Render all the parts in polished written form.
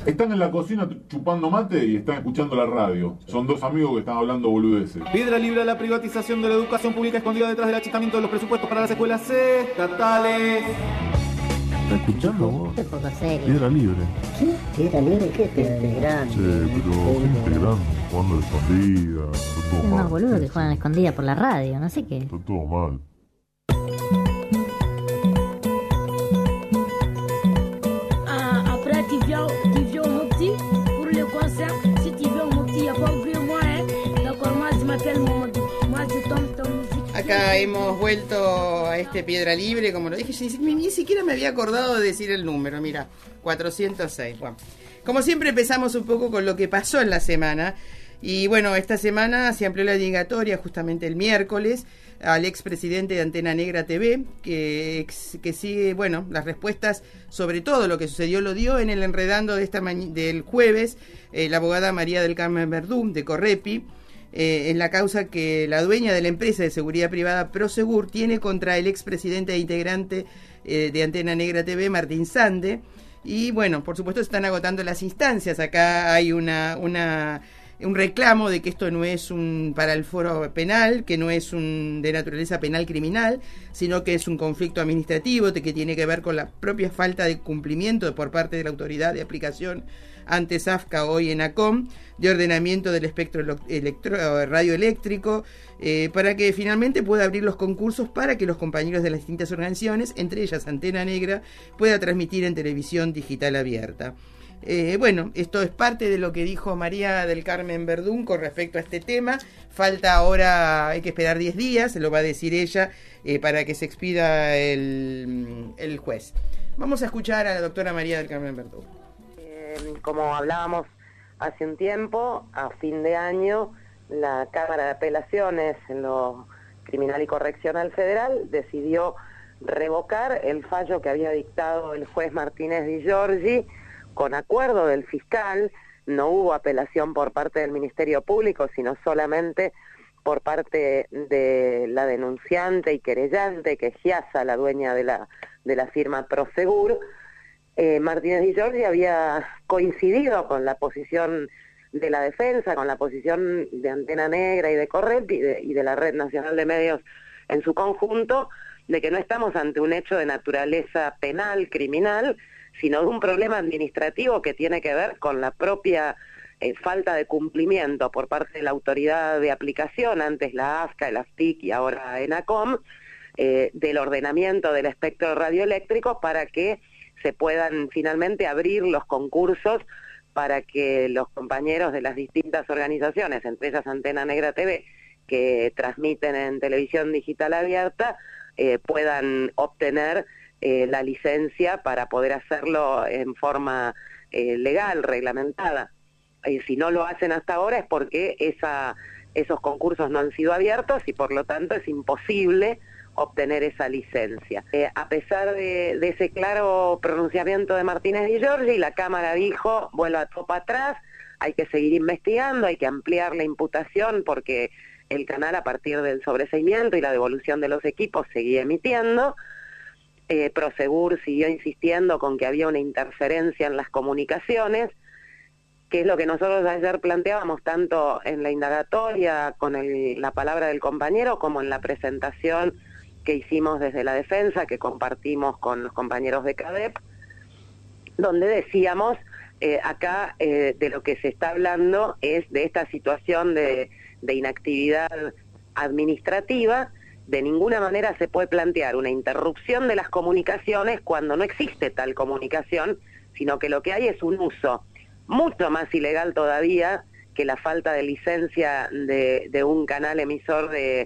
Están en la cocina chupando mate y están escuchando la radio. Son dos amigos que están hablando boludeces. Piedra libre a la privatización de la educación pública escondida detrás del achicamiento de los presupuestos para las escuelas estatales. ¿Estás escuchando vos? Qué poco serio. Piedra libre. ¿Qué? ¿Piedra libre? ¿Qué es piedra grande? Che, pero gente grande, jugando a la escondida. Está todo Es mal. más boludo que juegan a escondida por la radio, no sé qué. Está todo mal. Après, tu viens au Mopti pour le concert. Si tu viens au Mopti, il n'y a pas oublié moi, hein. D'accord, moi, je m'appelle Mamadou. Moi, je tombe ton musique. Acá hemos vuelto a este Piedra Libre, como lo dije, ni siquiera me había acordado de decir el número, mira, 406. Bueno, como siempre empezamos un poco con lo que pasó en la semana. Y bueno, esta semana se amplió la dedicatoria justamente el miércoles al expresidente de Antena Negra TV, que sigue, bueno, las respuestas sobre todo lo que sucedió lo dio en el enredando de del jueves la abogada María del Carmen Verdún de Correpi, en la causa que la dueña de la empresa de seguridad privada Prosegur tiene contra el expresidente e integrante de Antena Negra TV, Martín Sande. Y bueno, por supuesto se están agotando las instancias. Acá hay un reclamo de que esto no es para el foro penal, que no es de naturaleza penal criminal, sino que es un conflicto administrativo que tiene que ver con la propia falta de cumplimiento por parte de la autoridad de aplicación antes AFCA, hoy ENACOM, de ordenamiento del espectro radioeléctrico, para que finalmente pueda abrir los concursos para que los compañeros de las distintas organizaciones, entre ellas Antena Negra, pueda transmitir en televisión digital abierta. Bueno, esto es parte de lo que dijo María del Carmen Verdún con respecto a este tema. Falta ahora, hay que esperar 10 días, se lo va a decir ella, para que se expida el juez. Vamos a escuchar a la doctora María del Carmen Verdún. Como hablábamos hace un tiempo, a fin de año, la Cámara de Apelaciones en lo Criminal y Correccional Federal decidió revocar el fallo que había dictado el juez Martínez Di Giorgi con acuerdo del fiscal. No hubo apelación por parte del Ministerio Público, sino solamente por parte de la denunciante y querellante, que es Giasa, la dueña de la firma Prosegur. Martínez Di Giorgi había coincidido con la posición de la defensa, con la posición de Antena Negra y de Correpi y de la Red Nacional de Medios en su conjunto, de que no estamos ante un hecho de naturaleza penal, criminal, sino de un problema administrativo que tiene que ver con la propia falta de cumplimiento por parte de la autoridad de aplicación, antes la AFCA, el AFTIC y ahora ENACOM, del ordenamiento del espectro radioeléctrico para que se puedan finalmente abrir los concursos para que los compañeros de las distintas organizaciones, entre ellas Antena Negra TV, que transmiten en televisión digital abierta, puedan obtener la licencia para poder hacerlo en forma legal, reglamentada. Si no lo hacen hasta ahora es porque esos concursos no han sido abiertos y por lo tanto es imposible obtener esa licencia. A pesar de ese claro pronunciamiento de Martínez Di Giorgi, la Cámara dijo, vuelva todo para atrás, hay que seguir investigando, hay que ampliar la imputación porque el canal, a partir del sobreseimiento y la devolución de los equipos, seguía emitiendo. Prosegur siguió insistiendo con que había una interferencia en las comunicaciones, que es lo que nosotros ayer planteábamos tanto en la indagatoria con la palabra del compañero como en la presentación que hicimos desde la defensa, que compartimos con los compañeros de CADEP, donde decíamos, acá de lo que se está hablando es de esta situación de inactividad administrativa. De ninguna manera se puede plantear una interrupción de las comunicaciones cuando no existe tal comunicación, sino que lo que hay es un uso mucho más ilegal todavía que la falta de licencia de un canal emisor de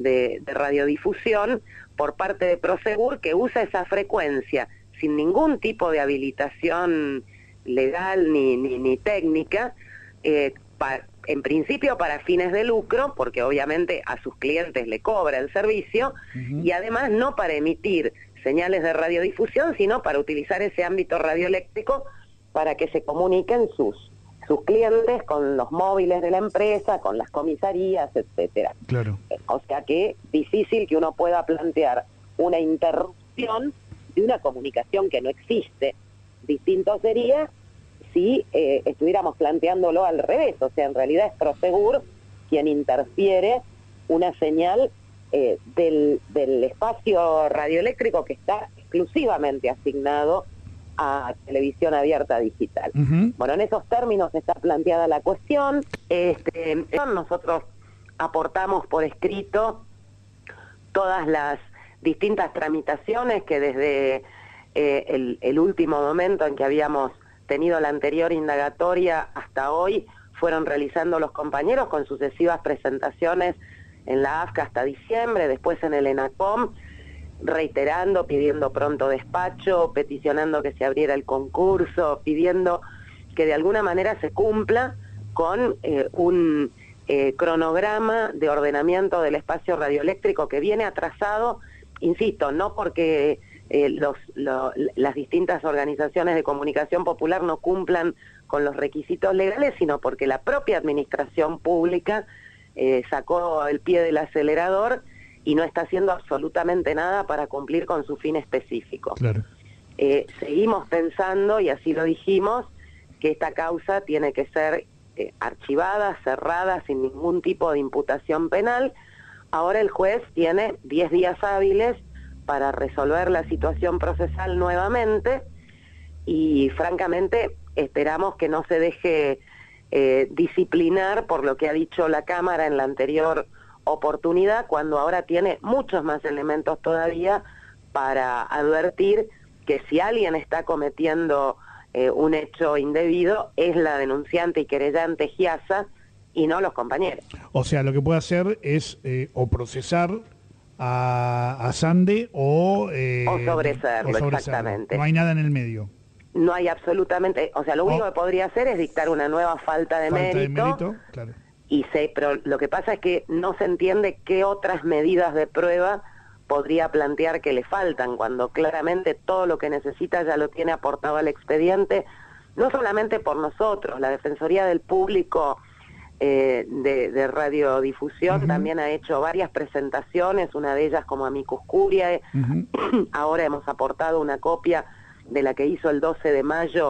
radiodifusión por parte de Prosegur, que usa esa frecuencia sin ningún tipo de habilitación legal ni técnica, en principio para fines de lucro, porque obviamente a sus clientes le cobra el servicio, y además no para emitir señales de radiodifusión, sino para utilizar ese ámbito radioeléctrico para que se comuniquen sus clientes con los móviles de la empresa, con las comisarías, etcétera. Claro. O sea que es difícil que uno pueda plantear una interrupción de una comunicación que no existe. Distinto sería si estuviéramos planteándolo al revés, o sea, en realidad es Prosegur quien interfiere una señal del espacio radioeléctrico que está exclusivamente asignado a televisión abierta digital. Bueno, en esos términos está planteada la cuestión. Nosotros aportamos por escrito todas las distintas tramitaciones que desde el último momento en que habíamos tenido la anterior indagatoria hasta hoy fueron realizando los compañeros con sucesivas presentaciones en la AFCA hasta diciembre, después en el ENACOM, reiterando, pidiendo pronto despacho, peticionando que se abriera el concurso, pidiendo que de alguna manera se cumpla con un cronograma de ordenamiento del espacio radioeléctrico que viene atrasado, insisto, no porque las distintas organizaciones de comunicación popular no cumplan con los requisitos legales, sino porque la propia administración pública sacó el pie del acelerador y no está haciendo absolutamente nada para cumplir con su fin específico. Claro. Seguimos pensando, y así lo dijimos, que esta causa tiene que ser archivada, cerrada, sin ningún tipo de imputación penal. Ahora el juez tiene 10 días hábiles para resolver la situación procesal nuevamente y francamente esperamos que no se deje disciplinar por lo que ha dicho la Cámara en la anterior oportunidad, cuando ahora tiene muchos más elementos todavía para advertir que si alguien está cometiendo un hecho indebido es la denunciante y querellante Giasa y no los compañeros. O sea, lo que puede hacer es o procesar a Sande o sobreseerlo, exactamente. No hay nada en el medio. No hay absolutamente, o sea, lo único que podría hacer es dictar una nueva falta de mérito, claro. Pero lo que pasa es que no se entiende qué otras medidas de prueba podría plantear que le faltan, cuando claramente todo lo que necesita ya lo tiene aportado al expediente, no solamente por nosotros, la Defensoría del Público de Radiodifusión también ha hecho varias presentaciones, una de ellas como amicus curiae, ahora hemos aportado una copia de la que hizo el 12 de mayo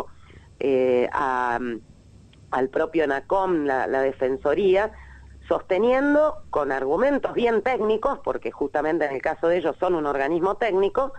al propio ENACOM, la Defensoría, sosteniendo con argumentos bien técnicos, porque justamente en el caso de ellos son un organismo técnico,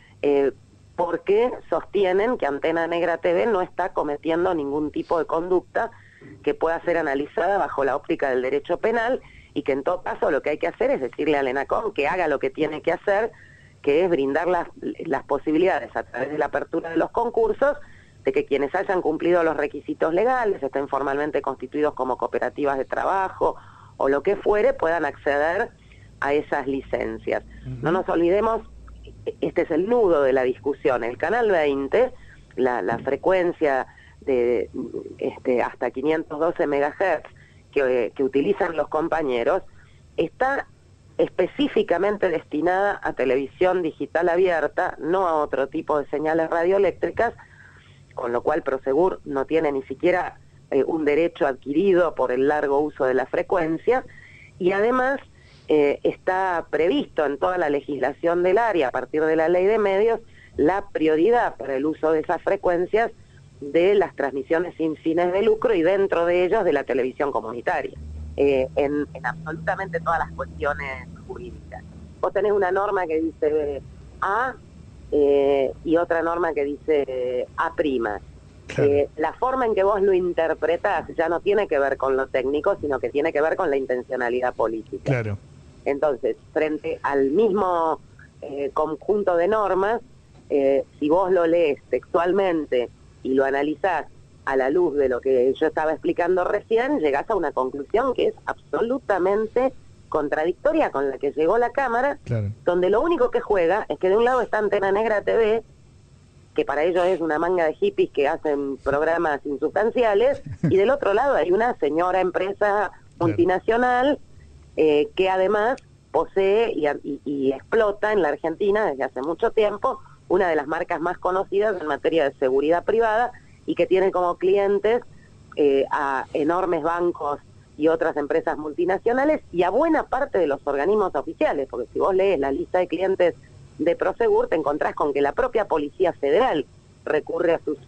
porque sostienen que Antena Negra TV no está cometiendo ningún tipo de conducta que pueda ser analizada bajo la óptica del derecho penal y que en todo caso lo que hay que hacer es decirle al ENACOM que haga lo que tiene que hacer, que es brindar las posibilidades a través de la apertura de los concursos de que quienes hayan cumplido los requisitos legales, estén formalmente constituidos como cooperativas de trabajo o lo que fuere, puedan acceder a esas licencias. No nos olvidemos, este es el nudo de la discusión, el Canal 20, la frecuencia de hasta 512 MHz que utilizan los compañeros, está específicamente destinada a televisión digital abierta, no a otro tipo de señales radioeléctricas, con lo cual Prosegur no tiene ni siquiera un derecho adquirido por el largo uso de la frecuencia, y además está previsto en toda la legislación del área, a partir de la ley de medios, la prioridad para el uso de esas frecuencias de las transmisiones sin fines de lucro y dentro de ellos de la televisión comunitaria, en absolutamente todas las cuestiones jurídicas. Vos tenés una norma que dice A y otra norma que dice A'. Claro. La forma en que vos lo interpretás ya no tiene que ver con lo técnico, sino que tiene que ver con la intencionalidad política. Claro. Entonces, frente al mismo conjunto de normas, si vos lo lees textualmente y lo analizás a la luz de lo que yo estaba explicando recién, llegás a una conclusión que es absolutamente contradictoria con la que llegó la Cámara, claro, donde lo único que juega es que de un lado está Antena Negra TV, que para ellos es una manga de hippies que hacen programas insubstanciales, y del otro lado hay una señora empresa multinacional que además posee y explota en la Argentina desde hace mucho tiempo una de las marcas más conocidas en materia de seguridad privada y que tiene como clientes a enormes bancos y otras empresas multinacionales y a buena parte de los organismos oficiales, porque si vos lees la lista de clientes de Prosegur te encontrás con que la propia Policía Federal recurre a sus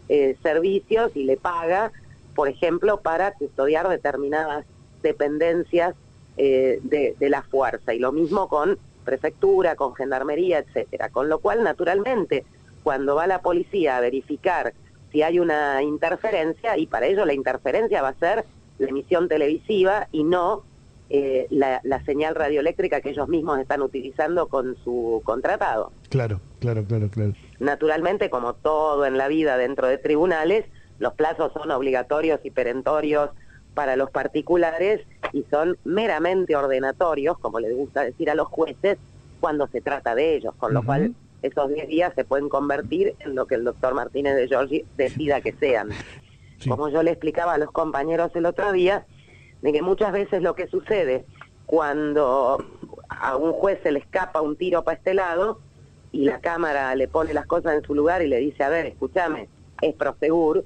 servicios y le paga, por ejemplo, para custodiar determinadas dependencias de la fuerza, y lo mismo con prefectura, con gendarmería, etcétera. Con lo cual, naturalmente, cuando va la policía a verificar si hay una interferencia, y para ello la interferencia va a ser la emisión televisiva y no la señal radioeléctrica que ellos mismos están utilizando con su contratado. Claro. Naturalmente, como todo en la vida dentro de tribunales, los plazos son obligatorios y perentorios para los particulares y son meramente ordenatorios, como les gusta decir a los jueces, cuando se trata de ellos, con lo cual esos 10 días se pueden convertir en lo que el doctor Martínez de Giorgi decida que sean. Sí. Como yo le explicaba a los compañeros el otro día, de que muchas veces lo que sucede cuando a un juez se le escapa un tiro para este lado y la cámara le pone las cosas en su lugar y le dice, a ver, escúchame, es Prosegur,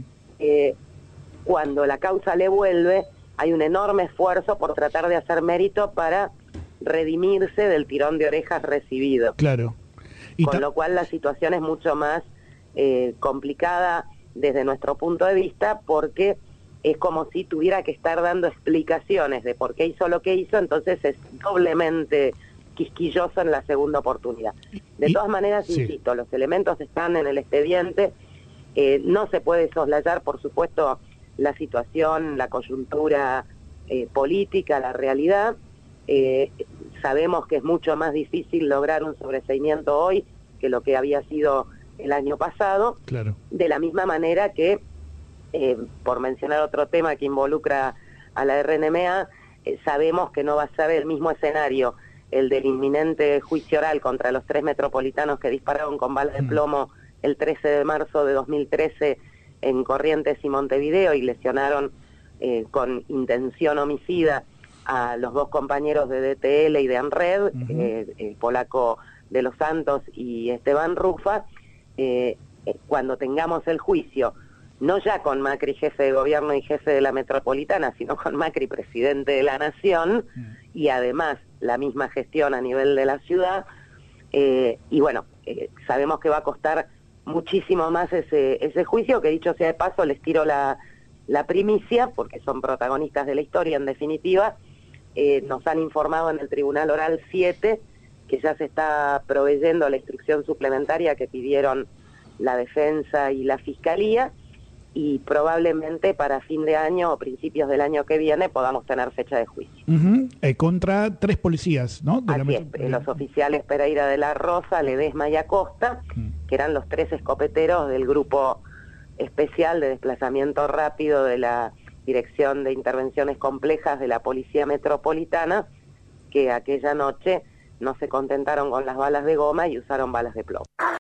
cuando la causa le vuelve, hay un enorme esfuerzo por tratar de hacer mérito para redimirse del tirón de orejas recibido. Claro. Con lo cual la situación es mucho más complicada desde nuestro punto de vista, porque es como si tuviera que estar dando explicaciones de por qué hizo lo que hizo, entonces es doblemente quisquilloso en la segunda oportunidad. De todas maneras, insisto, los elementos están en el expediente, no se puede soslayar, por supuesto, la situación, la coyuntura política, la realidad. Sabemos que es mucho más difícil lograr un sobreseimiento hoy que lo que había sido el año pasado. Claro. De la misma manera que, por mencionar otro tema que involucra a la RNMA, sabemos que no va a ser el mismo escenario el del inminente juicio oral contra los 3 metropolitanos que dispararon con balas de plomo el 13 de marzo de 2013 en Corrientes y Montevideo y lesionaron con intención homicida a los 2 compañeros de DTL y de ANRED, el polaco de Los Santos y Esteban Rufa. Cuando tengamos el juicio, no ya con Macri jefe de gobierno y jefe de la metropolitana, sino con Macri presidente de la nación, y además la misma gestión a nivel de la ciudad, y bueno, sabemos que va a costar muchísimo más ese juicio, que dicho sea de paso, les tiro la primicia, porque son protagonistas de la historia en definitiva. Nos han informado en el Tribunal Oral 7 que ya se está proveyendo la instrucción suplementaria que pidieron la defensa y la fiscalía, y probablemente para fin de año o principios del año que viene podamos tener fecha de juicio. Contra 3 policías, ¿no? Así es, los oficiales Pereira de la Rosa, Ledesma y Acosta, que eran los 3 escopeteros del grupo especial de desplazamiento rápido de la Dirección de Intervenciones Complejas de la Policía Metropolitana, que aquella noche no se contentaron con las balas de goma y usaron balas de plomo.